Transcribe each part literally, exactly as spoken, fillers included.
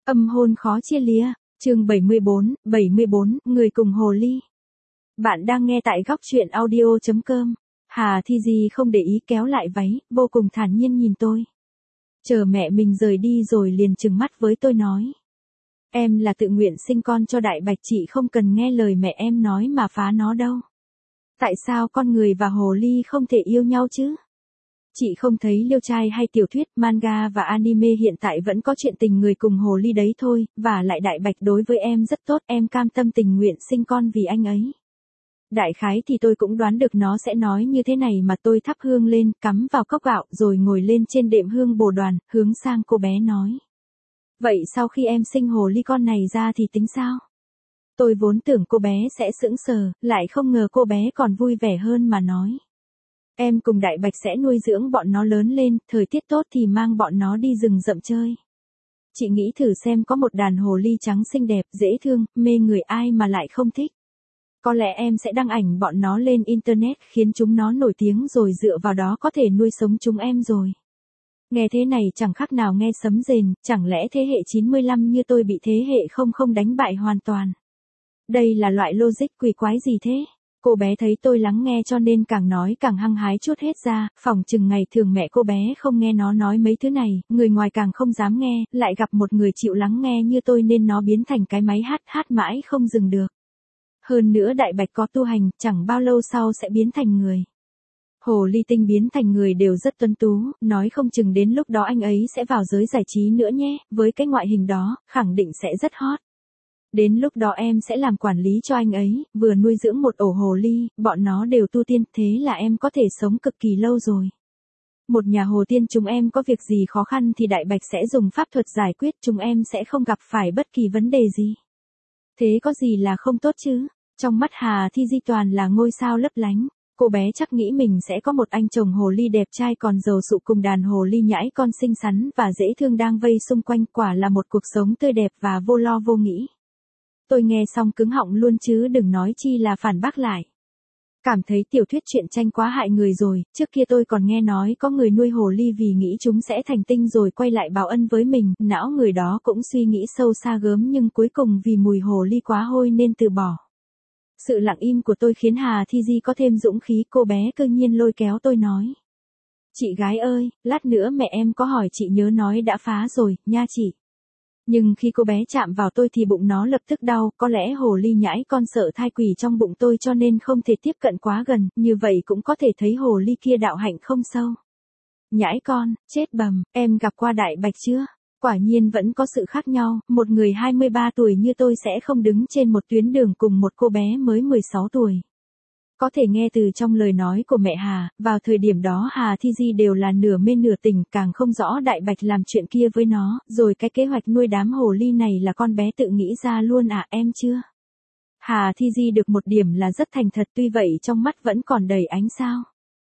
Âm hôn khó chia lìa, chương bảy mươi bốn, bảy mươi bốn, người cùng hồ ly. Bạn đang nghe tại góc truyện audio chấm com. Hà Thi Di không để ý kéo lại váy, vô cùng thản nhiên nhìn tôi. Chờ mẹ mình rời đi rồi liền trừng mắt với tôi nói. Em là tự nguyện sinh con cho Đại Bạch, chị không cần nghe lời mẹ em nói mà phá nó đâu. Tại sao con người và hồ ly không thể yêu nhau chứ? Chị không thấy liêu trai hay tiểu thuyết, manga và anime hiện tại vẫn có chuyện tình người cùng hồ ly đấy thôi, và lại Đại Bạch đối với em rất tốt, em cam tâm tình nguyện sinh con vì anh ấy. Đại khái thì tôi cũng đoán được nó sẽ nói như thế này mà tôi thắp hương lên, cắm vào cốc gạo rồi ngồi lên trên đệm hương bồ đoàn, hướng sang cô bé nói. Vậy sau khi em sinh hồ ly con này ra thì tính sao? Tôi vốn tưởng cô bé sẽ sững sờ, lại không ngờ cô bé còn vui vẻ hơn mà nói. Em cùng Đại Bạch sẽ nuôi dưỡng bọn nó lớn lên, thời tiết tốt thì mang bọn nó đi rừng rậm chơi. Chị nghĩ thử xem, có một đàn hồ ly trắng xinh đẹp, dễ thương, mê người, ai mà lại không thích. Có lẽ em sẽ đăng ảnh bọn nó lên internet khiến chúng nó nổi tiếng rồi dựa vào đó có thể nuôi sống chúng em rồi. Nghe thế này chẳng khác nào nghe sấm rền, chẳng lẽ thế hệ chín mươi lăm như tôi bị thế hệ không không đánh bại hoàn toàn. Đây là loại logic quỷ quái gì thế? Cô bé thấy tôi lắng nghe cho nên càng nói càng hăng hái trút hết ra, phỏng chừng ngày thường mẹ cô bé không nghe nó nói mấy thứ này, người ngoài càng không dám nghe, lại gặp một người chịu lắng nghe như tôi nên nó biến thành cái máy hát hát mãi không dừng được. Hơn nữa Đại Bạch có tu hành, chẳng bao lâu sau sẽ biến thành người. Hồ ly tinh biến thành người đều rất tuấn tú, nói không chừng đến lúc đó anh ấy sẽ vào giới giải trí nữa nhé, với cái ngoại hình đó, khẳng định sẽ rất hot. Đến lúc đó em sẽ làm quản lý cho anh ấy, vừa nuôi dưỡng một ổ hồ ly, bọn nó đều tu tiên, thế là em có thể sống cực kỳ lâu rồi. Một nhà hồ tiên chúng em có việc gì khó khăn thì Đại Bạch sẽ dùng pháp thuật giải quyết, chúng em sẽ không gặp phải bất kỳ vấn đề gì. Thế có gì là không tốt chứ? Trong mắt Hà Thi Di toàn là ngôi sao lấp lánh. Cô bé chắc nghĩ mình sẽ có một anh chồng hồ ly đẹp trai còn giàu sụ cùng đàn hồ ly nhãi con xinh xắn và dễ thương đang vây xung quanh, quả là một cuộc sống tươi đẹp và vô lo vô nghĩ. Tôi nghe xong cứng họng luôn chứ đừng nói chi là phản bác lại. Cảm thấy tiểu thuyết truyện tranh quá hại người rồi, trước kia tôi còn nghe nói có người nuôi hồ ly vì nghĩ chúng sẽ thành tinh rồi quay lại báo ân với mình, não người đó cũng suy nghĩ sâu xa gớm nhưng cuối cùng vì mùi hồ ly quá hôi nên từ bỏ. Sự lặng im của tôi khiến Hà Thi Di có thêm dũng khí, cô bé cơ nhiên lôi kéo tôi nói. Chị gái ơi, lát nữa mẹ em có hỏi chị nhớ nói đã phá rồi, nha chị. Nhưng khi cô bé chạm vào tôi thì bụng nó lập tức đau, có lẽ hồ ly nhãi con sợ thai quỷ trong bụng tôi cho nên không thể tiếp cận quá gần, như vậy cũng có thể thấy hồ ly kia đạo hạnh không sâu. Nhãi con, chết bầm, em gặp qua Đại Bạch chưa? Quả nhiên vẫn có sự khác nhau, một người hai mươi ba tuổi như tôi sẽ không đứng trên một tuyến đường cùng một cô bé mới mười sáu tuổi. Có thể nghe từ trong lời nói của mẹ Hà, vào thời điểm đó Hà Thi Di đều là nửa mê nửa tỉnh, càng không rõ Đại Bạch làm chuyện kia với nó, rồi cái kế hoạch nuôi đám hồ ly này là con bé tự nghĩ ra luôn à, em chưa? Hà Thi Di được một điểm là rất thành thật, tuy vậy trong mắt vẫn còn đầy ánh sao.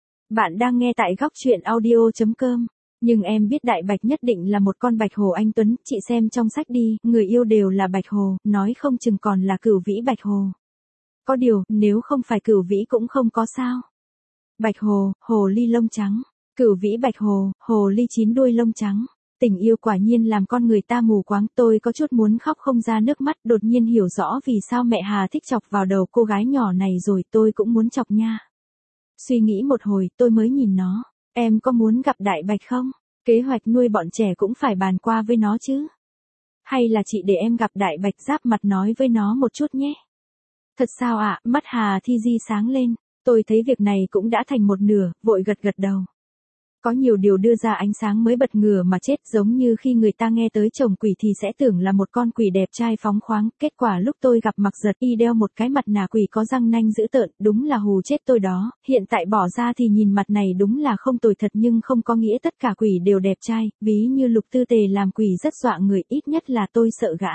Bạn đang nghe tại góc truyện audio chấm com. Nhưng em biết Đại Bạch nhất định là một con bạch hồ anh tuấn, chị xem trong sách đi, người yêu đều là bạch hồ, nói không chừng còn là cửu vĩ bạch hồ. Có điều, nếu không phải cửu vĩ cũng không có sao. Bạch hồ, hồ ly lông trắng, cửu vĩ bạch hồ, hồ ly chín đuôi lông trắng. Tình yêu quả nhiên làm con người ta mù quáng, tôi có chút muốn khóc không ra nước mắt, đột nhiên hiểu rõ vì sao mẹ Hà thích chọc vào đầu cô gái nhỏ này rồi, tôi cũng muốn chọc nha. Suy nghĩ một hồi, tôi mới nhìn nó. Em có muốn gặp Đại Bạch không? Kế hoạch nuôi bọn trẻ cũng phải bàn qua với nó chứ. Hay là chị để em gặp Đại Bạch giáp mặt nói với nó một chút nhé. Thật sao ạ? À? Mắt Hà Thi Di sáng lên. Tôi thấy việc này cũng đã thành một nửa, vội gật gật đầu. Có nhiều điều đưa ra ánh sáng mới bật ngửa mà chết, giống như khi người ta nghe tới chồng quỷ thì sẽ tưởng là một con quỷ đẹp trai phóng khoáng, kết quả lúc tôi gặp Mặc Giật y đeo một cái mặt nạ quỷ có răng nanh dữ tợn, đúng là hù chết tôi đó, hiện tại bỏ ra thì nhìn mặt này đúng là không tồi thật nhưng không có nghĩa tất cả quỷ đều đẹp trai, ví như Lục Tư Tề làm quỷ rất dọa người, ít nhất là tôi sợ gã.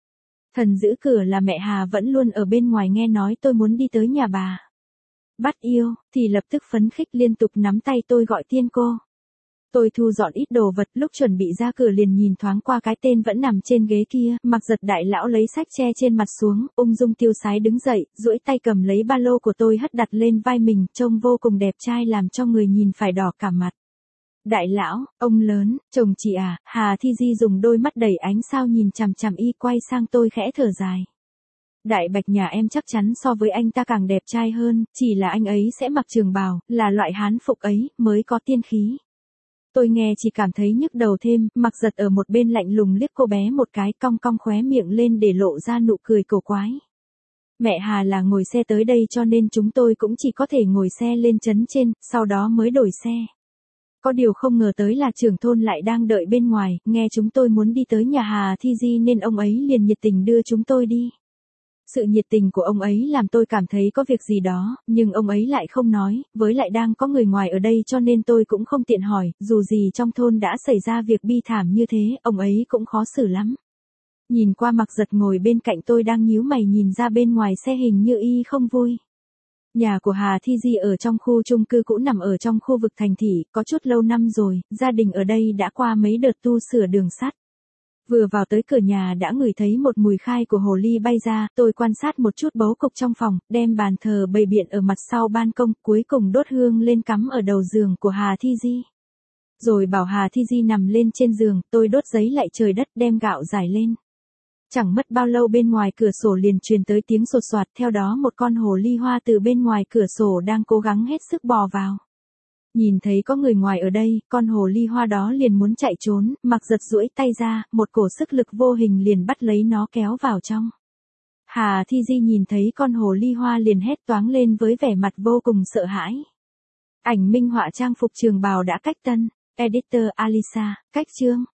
Thần giữ cửa là mẹ Hà vẫn luôn ở bên ngoài nghe nói tôi muốn đi tới nhà bà bắt yêu, thì lập tức phấn khích liên tục nắm tay tôi gọi tiên cô. Tôi thu dọn ít đồ vật, lúc chuẩn bị ra cửa liền nhìn thoáng qua cái tên vẫn nằm trên ghế kia, Mặc Giật đại lão lấy sách che trên mặt xuống, ung dung tiêu sái đứng dậy, duỗi tay cầm lấy ba lô của tôi hất đặt lên vai mình, trông vô cùng đẹp trai làm cho người nhìn phải đỏ cả mặt. Đại lão, ông lớn, chồng chị à, Hà Thi Di dùng đôi mắt đầy ánh sao nhìn chằm chằm y, quay sang tôi khẽ thở dài. Đại bạch nhà em chắc chắn so với anh ta càng đẹp trai hơn, chỉ là anh ấy sẽ mặc trường bào, là loại hán phục ấy, mới có tiên khí. Tôi nghe chỉ cảm thấy nhức đầu thêm, Mặc Giật ở một bên lạnh lùng liếc cô bé một cái, cong cong khóe miệng lên để lộ ra nụ cười cổ quái. Mẹ Hà là ngồi xe tới đây cho nên chúng tôi cũng chỉ có thể ngồi xe lên trấn trên, sau đó mới đổi xe. Có điều không ngờ tới là trưởng thôn lại đang đợi bên ngoài, nghe chúng tôi muốn đi tới nhà Hà Thi Di nên ông ấy liền nhiệt tình đưa chúng tôi đi. Sự nhiệt tình của ông ấy làm tôi cảm thấy có việc gì đó, nhưng ông ấy lại không nói, với lại đang có người ngoài ở đây cho nên tôi cũng không tiện hỏi, dù gì trong thôn đã xảy ra việc bi thảm như thế, ông ấy cũng khó xử lắm. Nhìn qua Mặc Giật ngồi bên cạnh tôi đang nhíu mày nhìn ra bên ngoài xe, hình như y không vui. Nhà của Hà Thi Di ở trong khu chung cư cũ nằm ở trong khu vực thành thị, có chút lâu năm rồi, gia đình ở đây đã qua mấy đợt tu sửa đường sắt. Vừa vào tới cửa nhà đã ngửi thấy một mùi khai của hồ ly bay ra, tôi quan sát một chút bố cục trong phòng, đem bàn thờ bày biện ở mặt sau ban công, cuối cùng đốt hương lên cắm ở đầu giường của Hà Thi Di. Rồi bảo Hà Thi Di nằm lên trên giường, tôi đốt giấy lạy trời đất đem gạo rải lên. Chẳng mất bao lâu bên ngoài cửa sổ liền truyền tới tiếng sột soạt, theo đó một con hồ ly hoa từ bên ngoài cửa sổ đang cố gắng hết sức bò vào. Nhìn thấy có người ngoài ở đây, con hồ ly hoa đó liền muốn chạy trốn, Mặc Giật duỗi tay ra, một cổ sức lực vô hình liền bắt lấy nó kéo vào trong. Hà Thi Di nhìn thấy con hồ ly hoa liền hét toáng lên với vẻ mặt vô cùng sợ hãi. Ảnh minh họa trang phục trường bào đã cách tân, editor Alisa, cách chương.